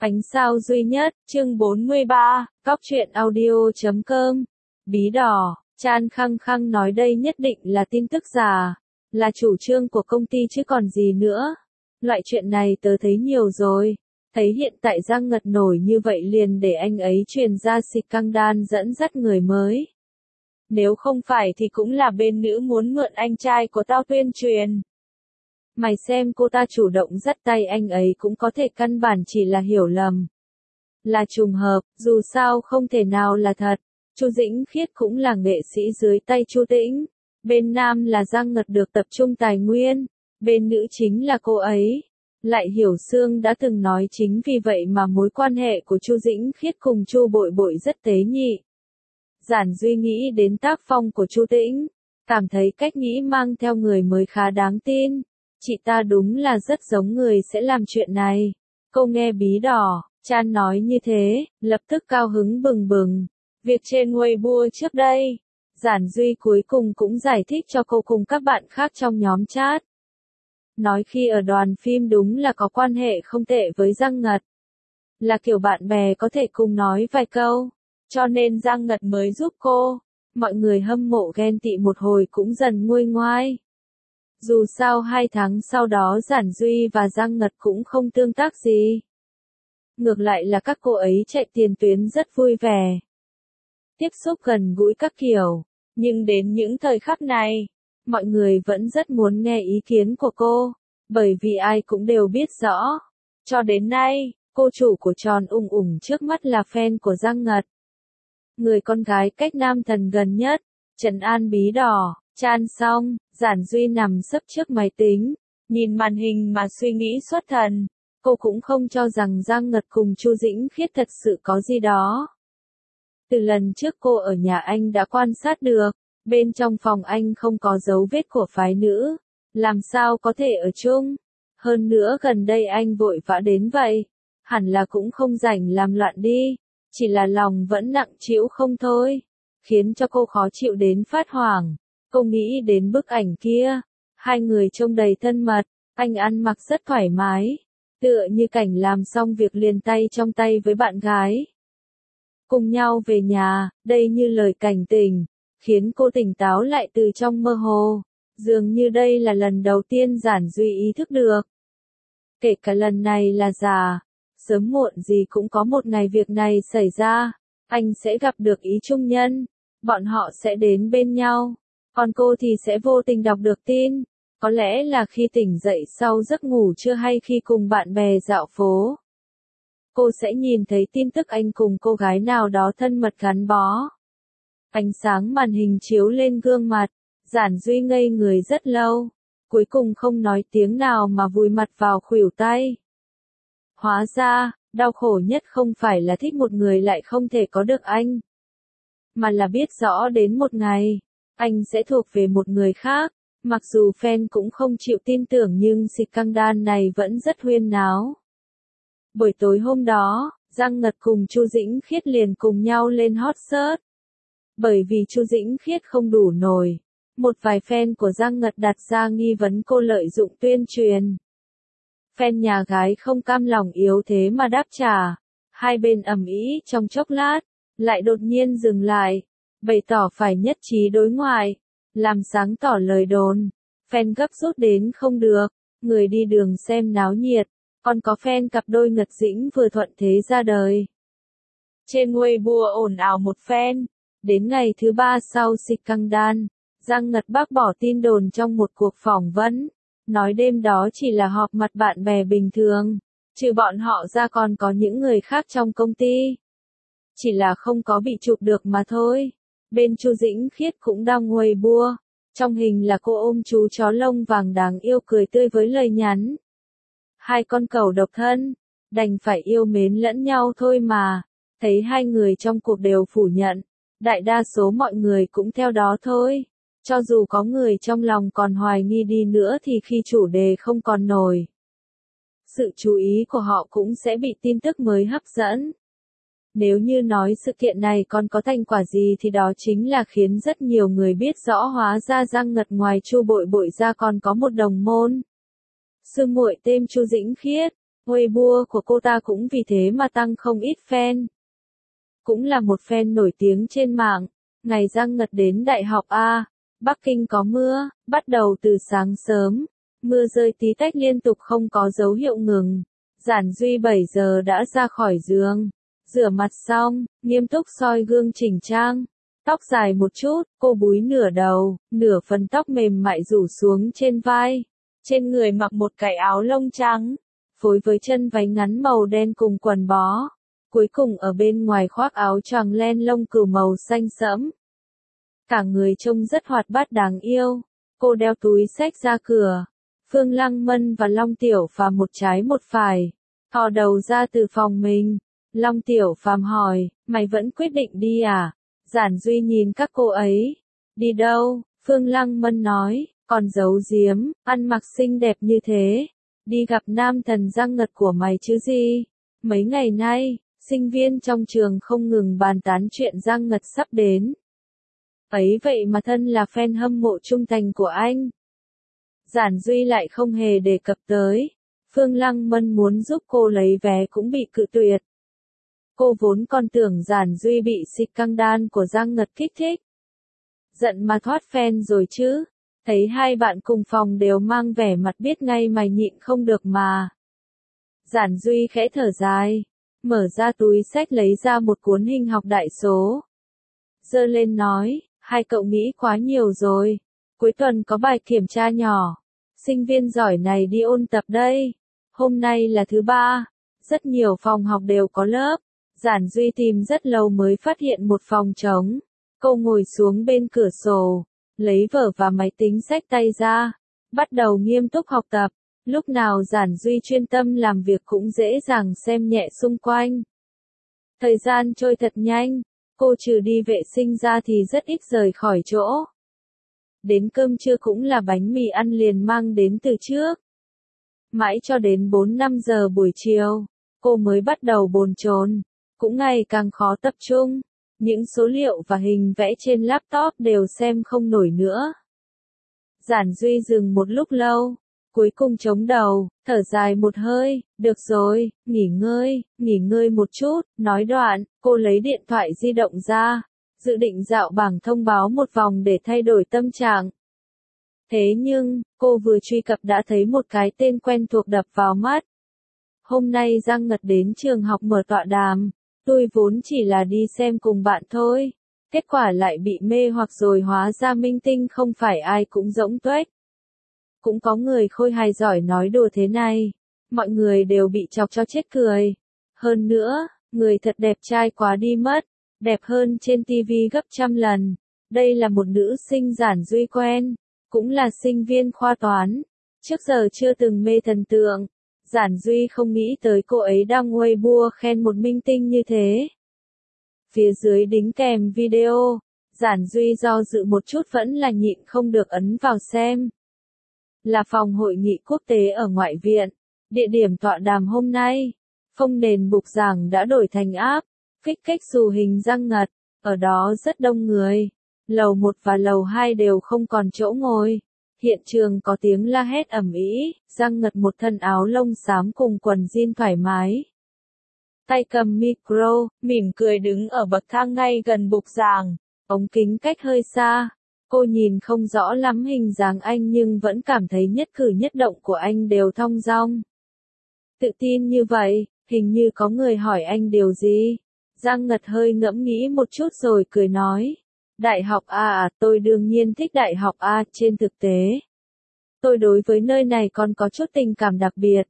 Ánh sao duy nhất, chương 43, Cóc truyện audio.com. Bí đỏ, Chan khăng khăng nói đây nhất định là tin tức giả, là chủ trương của công ty chứ còn gì nữa. Loại chuyện này tớ thấy nhiều rồi, thấy hiện tại Giang Ngật nổi như vậy liền để anh ấy truyền ra scandal dẫn dắt người mới. Nếu không phải thì cũng là bên nữ muốn mượn anh trai của tao tuyên truyền. Mày xem cô ta chủ động dắt tay anh ấy cũng có thể căn bản chỉ là hiểu lầm. Là trùng hợp, dù sao không thể nào là thật. Chu Dĩnh Khiết cũng là nghệ sĩ dưới tay Chu Tĩnh. Bên nam là Giang Ngật được tập trung tài nguyên. Bên nữ chính là cô ấy. Lại Hiểu Sương đã từng nói chính vì vậy mà mối quan hệ của Chu Dĩnh Khiết cùng Chu Bội Bội rất tế nhị. Giản Duy nghĩ đến tác phong của Chu Tĩnh, cảm thấy cách nghĩ mang theo người mới khá đáng tin. Chị ta đúng là rất giống người sẽ làm chuyện này. Cô nghe Bí đỏ, Chan nói như thế, lập tức cao hứng bừng bừng. Việc trên Weibo trước đây, Giản Duy cuối cùng cũng giải thích cho cô cùng các bạn khác trong nhóm chat. Nói khi ở đoàn phim đúng là có quan hệ không tệ với Giang Ngật. Là kiểu bạn bè có thể cùng nói vài câu, cho nên Giang Ngật mới giúp cô. Mọi người hâm mộ ghen tị một hồi cũng dần nguôi ngoai. Dù sao 2 tháng sau đó Giản Duy và Giang Ngật cũng không tương tác gì. Ngược lại là các cô ấy chạy tiền tuyến rất vui vẻ. Tiếp xúc gần gũi các kiểu. Nhưng đến những thời khắc này, mọi người vẫn rất muốn nghe ý kiến của cô. Bởi vì ai cũng đều biết rõ. Cho đến nay, cô chủ của tròn ùng ùng trước mắt là fan của Giang Ngật. Người con gái cách nam thần gần nhất, trấn an Bí đỏ. Chan xong, Giản Duy nằm sấp trước máy tính, nhìn màn hình mà suy nghĩ xuất thần. Cô cũng không cho rằng Giang Ngật cùng Chu Dĩnh Khiết thật sự có gì đó. Từ lần trước cô ở nhà anh đã quan sát được, bên trong phòng anh không có dấu vết của phái nữ, làm sao có thể ở chung. Hơn nữa gần đây anh vội vã đến vậy, hẳn là cũng không rảnh làm loạn đi, chỉ là lòng vẫn nặng trĩu không thôi, khiến cho cô khó chịu đến phát hoảng. Cô nghĩ đến bức ảnh kia, hai người trông đầy thân mật, anh ăn mặc rất thoải mái, tựa như cảnh làm xong việc liền tay trong tay với bạn gái. Cùng nhau về nhà, đây như lời cảnh tình, khiến cô tỉnh táo lại từ trong mơ hồ, dường như đây là lần đầu tiên Giản Duy ý thức được. Kể cả lần này là giả, sớm muộn gì cũng có một ngày việc này xảy ra, anh sẽ gặp được ý trung nhân, bọn họ sẽ đến bên nhau. Còn cô thì sẽ vô tình đọc được tin, có lẽ là khi tỉnh dậy sau giấc ngủ trưa hay khi cùng bạn bè dạo phố. Cô sẽ nhìn thấy tin tức anh cùng cô gái nào đó thân mật gắn bó. Ánh sáng màn hình chiếu lên gương mặt, Giản Duy ngây người rất lâu, cuối cùng không nói tiếng nào mà vùi mặt vào khuỷu tay. Hóa ra, đau khổ nhất không phải là thích một người lại không thể có được anh, mà là biết rõ đến một ngày anh sẽ thuộc về một người khác. Mặc dù fan cũng không chịu tin tưởng nhưng scandal này vẫn rất huyên náo. Buổi tối hôm đó, Giang Ngật cùng Chu Dĩnh Khiết liền cùng nhau lên hot search. Bởi vì Chu Dĩnh Khiết không đủ nổi, một vài fan của Giang Ngật đặt ra nghi vấn cô lợi dụng tuyên truyền. Fan nhà gái không cam lòng yếu thế mà đáp trả. Hai bên ầm ĩ trong chốc lát, lại đột nhiên dừng lại, bày tỏ phải nhất trí đối ngoại, làm sáng tỏ lời đồn. Fan gấp rút đến không được, người đi đường xem náo nhiệt, còn có fan cặp đôi Ngật Dĩnh vừa thuận thế ra đời. Trên Weibo ồn ào một fan, đến ngày thứ 3 sau scandal, Giang Ngật bác bỏ tin đồn trong một cuộc phỏng vấn, nói đêm đó chỉ là họp mặt bạn bè bình thường, trừ bọn họ ra còn có những người khác trong công ty. Chỉ là không có bị chụp được mà thôi. Bên Chu Dĩnh Khiết cũng đăng Weibo, trong hình là cô ôm chú chó lông vàng đáng yêu cười tươi với lời nhắn. Hai con cẩu độc thân, đành phải yêu mến lẫn nhau thôi mà. Thấy hai người trong cuộc đều phủ nhận, đại đa số mọi người cũng theo đó thôi. Cho dù có người trong lòng còn hoài nghi đi nữa thì khi chủ đề không còn nổi, sự chú ý của họ cũng sẽ bị tin tức mới hấp dẫn. Nếu như nói sự kiện này còn có thành quả gì thì đó chính là khiến rất nhiều người biết rõ hóa ra Giang Ngật ngoài Chu Bội Bội ra còn có một đồng môn. Sư muội tên Chu Dĩnh Khiết, Weibo của cô ta cũng vì thế mà tăng không ít fan. Cũng là một fan nổi tiếng trên mạng. Ngày Giang Ngật đến Đại học A, Bắc Kinh có mưa, bắt đầu từ sáng sớm. Mưa rơi tí tách liên tục không có dấu hiệu ngừng. Giản Duy 7 giờ đã ra khỏi giường. Rửa mặt xong, nghiêm túc soi gương chỉnh trang. Tóc dài một chút, cô búi nửa đầu, nửa phần tóc mềm mại rủ xuống trên vai. Trên người mặc một cái áo lông trắng, phối với chân váy ngắn màu đen cùng quần bó. Cuối cùng ở bên ngoài khoác áo choàng len lông cừu màu xanh sẫm. Cả người trông rất hoạt bát đáng yêu. Cô đeo túi xách ra cửa. Phương Lăng Mân và Long Tiểu Phàm một trái một phải. Thò đầu ra từ phòng mình. Long Tiểu Phàm hỏi, mày vẫn quyết định đi à? Giản Duy nhìn các cô ấy. Đi đâu? Phương Lăng Mân nói, còn giấu giếm, ăn mặc xinh đẹp như thế. Đi gặp nam thần Giang Ngật của mày chứ gì? Mấy ngày nay, sinh viên trong trường không ngừng bàn tán chuyện Giang Ngật sắp đến. Ấy vậy mà thân là fan hâm mộ trung thành của anh. Giản Duy lại không hề đề cập tới. Phương Lăng Mân muốn giúp cô lấy vé cũng bị cự tuyệt. Cô vốn còn tưởng Giản Duy bị xịt căng đan của Giang Ngật kích thích. Giận mà thoát fan rồi chứ. Thấy hai bạn cùng phòng đều mang vẻ mặt biết ngay mày nhịn không được mà. Giản Duy khẽ thở dài. Mở ra túi xách lấy ra một cuốn hình học đại số. Giơ lên nói, hai cậu nghĩ quá nhiều rồi. Cuối tuần có bài kiểm tra nhỏ. Sinh viên giỏi này đi ôn tập đây. Hôm nay là thứ ba. Rất nhiều phòng học đều có lớp. Giản Duy tìm rất lâu mới phát hiện một phòng trống. Cô ngồi xuống bên cửa sổ. Lấy vở và máy tính xách tay ra. Bắt đầu nghiêm túc học tập. Lúc nào Giản Duy chuyên tâm làm việc cũng dễ dàng xem nhẹ xung quanh. Thời gian trôi thật nhanh. Cô trừ đi vệ sinh ra thì rất ít rời khỏi chỗ. Đến cơm trưa cũng là bánh mì ăn liền mang đến từ trước. Mãi cho đến 4-5 giờ buổi chiều, cô mới bắt đầu bồn chồn, cũng ngày càng khó tập trung. Những số liệu và hình vẽ trên laptop đều xem không nổi nữa. Giản Duy dừng một lúc lâu, cuối cùng chống đầu, thở dài một hơi, được rồi, nghỉ ngơi một chút, nói đoạn, cô lấy điện thoại di động ra, dự định dạo bảng thông báo một vòng để thay đổi tâm trạng. Thế nhưng, cô vừa truy cập đã thấy một cái tên quen thuộc đập vào mắt. Hôm nay Giang Ngật đến trường học mở tọa đàm, tôi vốn chỉ là đi xem cùng bạn thôi. Kết quả lại bị mê hoặc rồi, hóa ra minh tinh không phải ai cũng rỗng tuếch. Cũng có người khôi hài giỏi nói đùa thế này. Mọi người đều bị chọc cho chết cười. Hơn nữa, người thật đẹp trai quá đi mất. Đẹp hơn trên TV gấp trăm lần. Đây là một nữ sinh Giản Duy quen. Cũng là sinh viên khoa toán. Trước giờ chưa từng mê thần tượng. Giản Duy không nghĩ tới cô ấy đang Weibo khen một minh tinh như thế. Phía dưới đính kèm video. Giản Duy do dự một chút vẫn là nhịn không được ấn vào xem. Là phòng hội nghị quốc tế ở ngoại viện. Địa điểm tọa đàm hôm nay. Phông nền bục giảng đã đổi thành áp. Kích cách dù hình Giang Ngật. Ở đó rất đông người. Lầu 1 và lầu 2 đều không còn chỗ ngồi. Hiện trường có tiếng la hét ầm ĩ. Giang Ngật một thân áo lông xám cùng quần jean thoải mái. Tay cầm micro, mỉm cười đứng ở bậc thang ngay gần bục giảng. Ống kính cách hơi xa. Cô nhìn không rõ lắm hình dáng anh nhưng vẫn cảm thấy nhất cử nhất động của anh đều thong dong. Tự tin như vậy, hình như có người hỏi anh điều gì. Giang Ngật hơi ngẫm nghĩ một chút rồi cười nói. Đại học A tôi đương nhiên thích Đại học A, trên thực tế. Tôi đối với nơi này còn có chút tình cảm đặc biệt.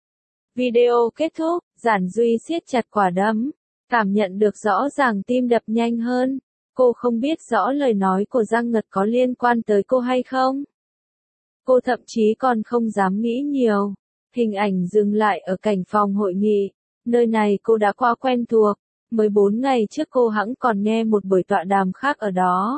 Video kết thúc, Giản Duy siết chặt quả đấm. Cảm nhận được rõ ràng tim đập nhanh hơn. Cô không biết rõ lời nói của Giang Ngật có liên quan tới cô hay không. Cô thậm chí còn không dám nghĩ nhiều. Hình ảnh dừng lại ở cảnh phòng hội nghị. Nơi này cô đã quá quen thuộc. Mới 4 ngày trước cô hẵng còn nghe một buổi tọa đàm khác ở đó.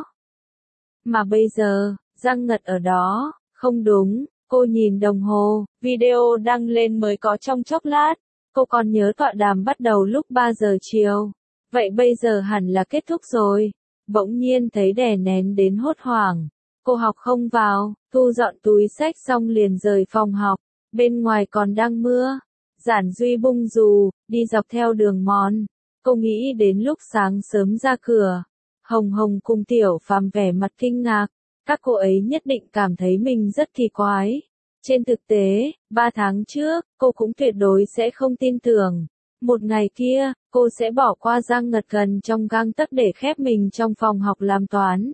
Mà bây giờ, Giang Ngật ở đó, không đúng, cô nhìn đồng hồ, video đăng lên mới có trong chốc lát. Cô còn nhớ tọa đàm bắt đầu lúc 3 giờ chiều. Vậy bây giờ hẳn là kết thúc rồi. Bỗng nhiên thấy đè nén đến hốt hoảng. Cô học không vào, thu dọn túi xách xong liền rời phòng học. Bên ngoài còn đang mưa. Giản Duy bung dù, đi dọc theo đường mòn. Cô nghĩ đến lúc sáng sớm ra cửa. Hồng Hồng cùng Tiểu Phàm vẻ mặt kinh ngạc. Các cô ấy nhất định cảm thấy mình rất kỳ quái. Trên thực tế, 3 tháng trước, cô cũng tuyệt đối sẽ không tin tưởng. Một ngày kia, cô sẽ bỏ qua Giang Ngật gần trong gang tấc để khép mình trong phòng học làm toán.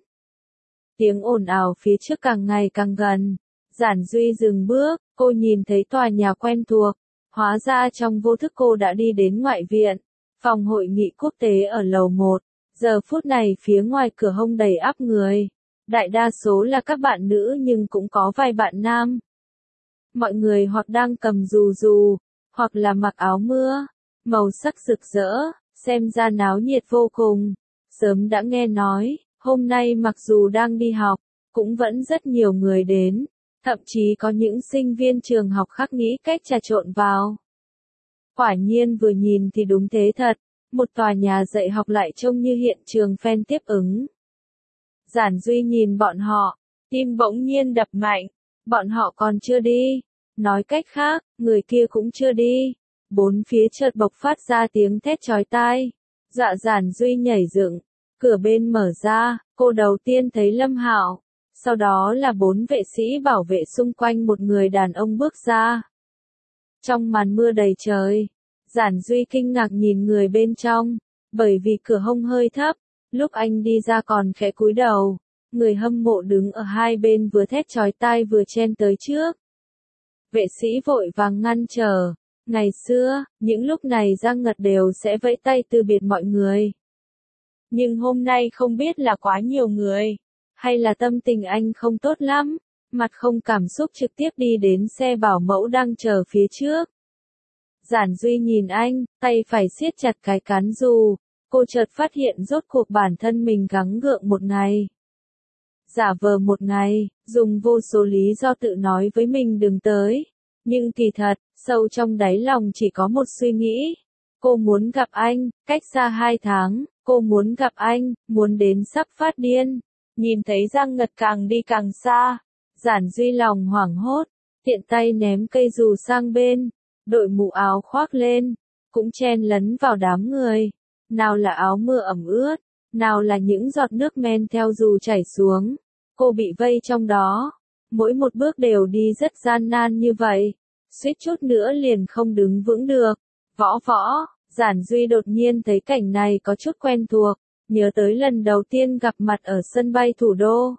Tiếng ồn ào phía trước càng ngày càng gần. Giản Duy dừng bước, cô nhìn thấy tòa nhà quen thuộc. Hóa ra trong vô thức cô đã đi đến ngoại viện. Phòng hội nghị quốc tế ở lầu 1. Giờ phút này phía ngoài cửa hông đầy ắp người. Đại đa số là các bạn nữ nhưng cũng có vài bạn nam. Mọi người hoặc đang cầm dù, hoặc là mặc áo mưa, màu sắc rực rỡ, xem ra náo nhiệt vô cùng. Sớm đã nghe nói, hôm nay mặc dù đang đi học, cũng vẫn rất nhiều người đến, thậm chí có những sinh viên trường học khác nghĩ cách trà trộn vào. Quả nhiên vừa nhìn thì đúng thế thật, một tòa nhà dạy học lại trông như hiện trường fan tiếp ứng. Giản Duy nhìn bọn họ, tim bỗng nhiên đập mạnh, bọn họ còn chưa đi. Nói cách khác, người kia cũng chưa đi. Bốn phía chợt bộc phát ra tiếng thét chói tai. Dạ Giản Duy nhảy dựng, cửa bên mở ra, cô đầu tiên thấy Lâm Hạo. Sau đó là 4 vệ sĩ bảo vệ xung quanh một người đàn ông bước ra. Trong màn mưa đầy trời, Giản Duy kinh ngạc nhìn người bên trong, bởi vì cửa hông hơi thấp, lúc anh đi ra còn khẽ cúi đầu. Người hâm mộ đứng ở hai bên vừa thét chói tai vừa chen tới trước. Vệ sĩ vội vàng ngăn trở. Ngày xưa, những lúc này Giang Ngật đều sẽ vẫy tay từ biệt mọi người. Nhưng hôm nay không biết là quá nhiều người, hay là tâm tình anh không tốt lắm, mặt không cảm xúc trực tiếp đi đến xe bảo mẫu đang chờ phía trước. Giản Duy nhìn anh, tay phải siết chặt cái cán dù, cô chợt phát hiện rốt cuộc bản thân mình gắng gượng một ngày. Giả vờ một ngày, dùng vô số lý do tự nói với mình đừng tới. Nhưng kỳ thật, sâu trong đáy lòng chỉ có một suy nghĩ. Cô muốn gặp anh, cách xa 2 tháng, cô muốn gặp anh, muốn đến sắp phát điên. Nhìn thấy Giang Ngật càng đi càng xa, Giản Duy lòng hoảng hốt, tiện tay ném cây dù sang bên, đội mũ áo khoác lên, cũng chen lấn vào đám người. Nào là áo mưa ẩm ướt, nào là những giọt nước men theo dù chảy xuống. Cô bị vây trong đó, mỗi một bước đều đi rất gian nan như vậy, suýt chút nữa liền không đứng vững được. Võ, Giản Duy đột nhiên thấy cảnh này có chút quen thuộc, nhớ tới lần đầu tiên gặp mặt ở sân bay thủ đô.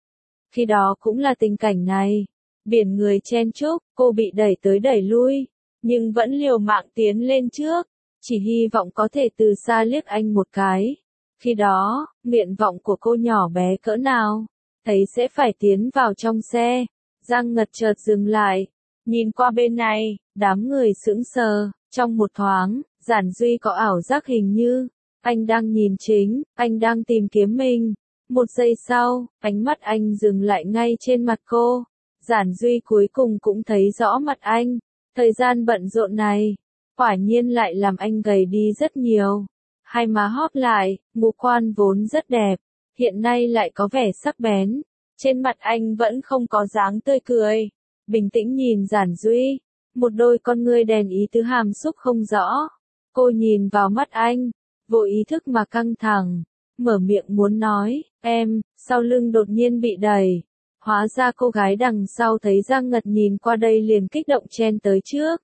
Khi đó cũng là tình cảnh này, biển người chen chúc, cô bị đẩy tới đẩy lui, nhưng vẫn liều mạng tiến lên trước, chỉ hy vọng có thể từ xa liếc anh một cái. Khi đó, nguyện vọng của cô nhỏ bé cỡ nào, thấy sẽ phải tiến vào trong xe. Giang Ngật chợt dừng lại, nhìn qua bên này, đám người sững sờ, trong một thoáng, Giản Duy có ảo giác hình như, anh đang nhìn chính, anh đang tìm kiếm mình. Một giây sau, ánh mắt anh dừng lại ngay trên mặt cô. Giản Duy cuối cùng cũng thấy rõ mặt anh. Thời gian bận rộn này, quả nhiên lại làm anh gầy đi rất nhiều. Hai má hóp lại, ngũ quan vốn rất đẹp, hiện nay lại có vẻ sắc bén. Trên mặt anh vẫn không có dáng tươi cười. Bình tĩnh nhìn Giản Duy, một đôi con ngươi đèn ý tứ hàm xúc không rõ. Cô nhìn vào mắt anh, vô ý thức mà căng thẳng, mở miệng muốn nói, em, sau lưng đột nhiên bị đẩy. Hóa ra cô gái đằng sau thấy Giang Ngật nhìn qua đây liền kích động chen tới trước.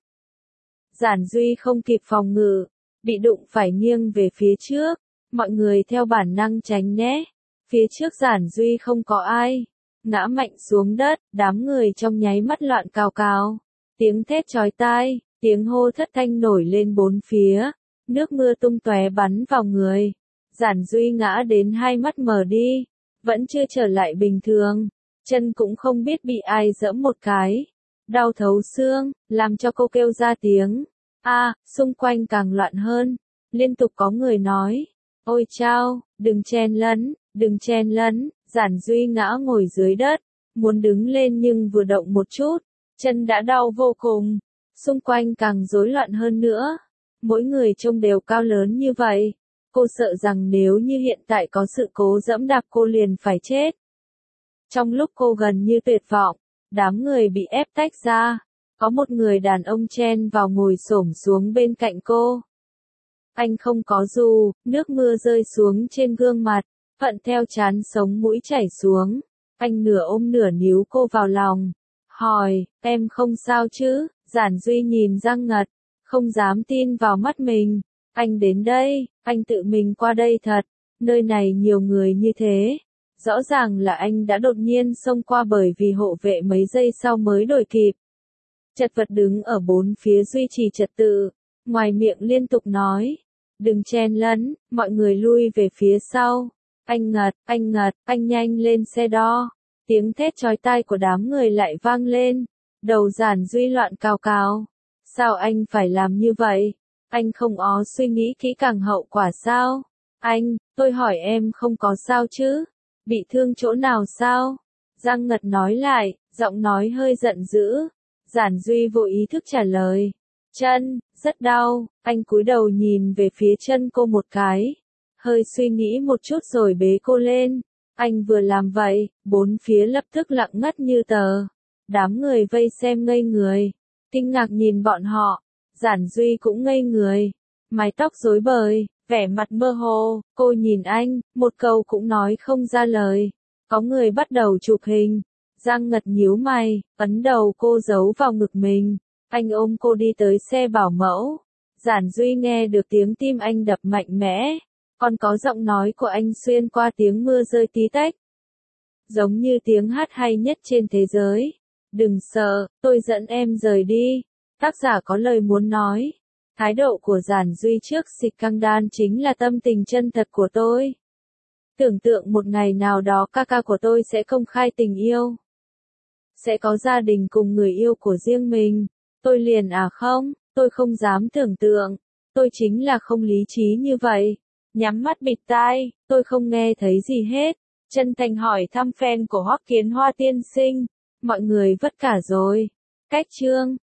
Giản Duy không kịp phòng ngự, bị đụng phải nghiêng về phía trước, mọi người theo bản năng tránh né. Phía trước Giản Duy không có ai, ngã mạnh xuống đất, đám người trong nháy mắt loạn cào cào. Tiếng thét chói tai, tiếng hô thất thanh nổi lên bốn phía, nước mưa tung tóe bắn vào người. Giản Duy ngã đến hai mắt mở đi, vẫn chưa trở lại bình thường, chân cũng không biết bị ai giẫm một cái. Đau thấu xương, làm cho cô kêu ra tiếng. Xung quanh càng loạn hơn, liên tục có người nói, ôi chao, đừng chen lấn, Giản Duy ngã ngồi dưới đất, muốn đứng lên nhưng vừa động một chút, chân đã đau vô cùng, xung quanh càng rối loạn hơn nữa, mỗi người trông đều cao lớn như vậy, cô sợ rằng nếu như hiện tại có sự cố giẫm đạp cô liền phải chết. Trong lúc cô gần như tuyệt vọng, đám người bị ép tách ra, Có một người đàn ông chen vào ngồi xổm xuống bên cạnh cô. Anh không có dù, nước mưa rơi xuống trên gương mặt, thuận theo trán sống mũi chảy xuống. Anh nửa ôm nửa níu cô vào lòng. Hỏi, em không sao chứ? Giản Duy nhìn Giang Ngật, không dám tin vào mắt mình. Anh đến đây, anh tự mình qua đây thật. Nơi này nhiều người như thế. Rõ ràng là anh đã đột nhiên xông qua bởi vì hộ vệ mấy giây sau mới đuổi kịp. Chật vật đứng ở bốn phía duy trì trật tự, ngoài miệng liên tục nói. Đừng chen lấn, mọi người lui về phía sau. Anh Ngật, anh nhanh lên xe đo. Tiếng thét chói tai của đám người lại vang lên. Đầu Giản Duy loạn cào cào. Sao anh phải làm như vậy? Anh không có suy nghĩ kỹ càng hậu quả sao? Tôi hỏi em không có sao chứ? Bị thương chỗ nào sao? Giang Ngật nói lại, giọng nói hơi giận dữ. Giản Duy vô ý thức trả lời. Chân, rất đau. Anh cúi đầu nhìn về phía chân cô một cái. Hơi suy nghĩ một chút rồi bế cô lên. Anh vừa làm vậy, bốn phía lập tức lặng ngắt như tờ. Đám người vây xem ngây người. Kinh ngạc nhìn bọn họ. Giản Duy cũng ngây người. Mái tóc rối bời, vẻ mặt mơ hồ. Cô nhìn anh, một câu cũng nói không ra lời. Có người bắt đầu chụp hình. Giang Ngật nhíu mày, ấn đầu cô giấu vào ngực mình. Anh ôm cô đi tới xe bảo mẫu. Giản Duy nghe được tiếng tim anh đập mạnh mẽ. Còn có giọng nói của anh xuyên qua tiếng mưa rơi tí tách. Giống như tiếng hát hay nhất trên thế giới. Đừng sợ, tôi dẫn em rời đi. Tác giả có lời muốn nói. Thái độ của Giản Duy trước xịt căng đan chính là tâm tình chân thật của tôi. Tưởng tượng một ngày nào đó ca ca của tôi sẽ công khai tình yêu. Sẽ có gia đình cùng người yêu của riêng mình. Tôi liền không, tôi không dám tưởng tượng. Tôi chính là không lý trí như vậy. Nhắm mắt bịt tai, tôi không nghe thấy gì hết. Chân thành hỏi thăm fan của Hoắc Kiến Hoa tiên sinh. Mọi người vất cả rồi. Cách chương.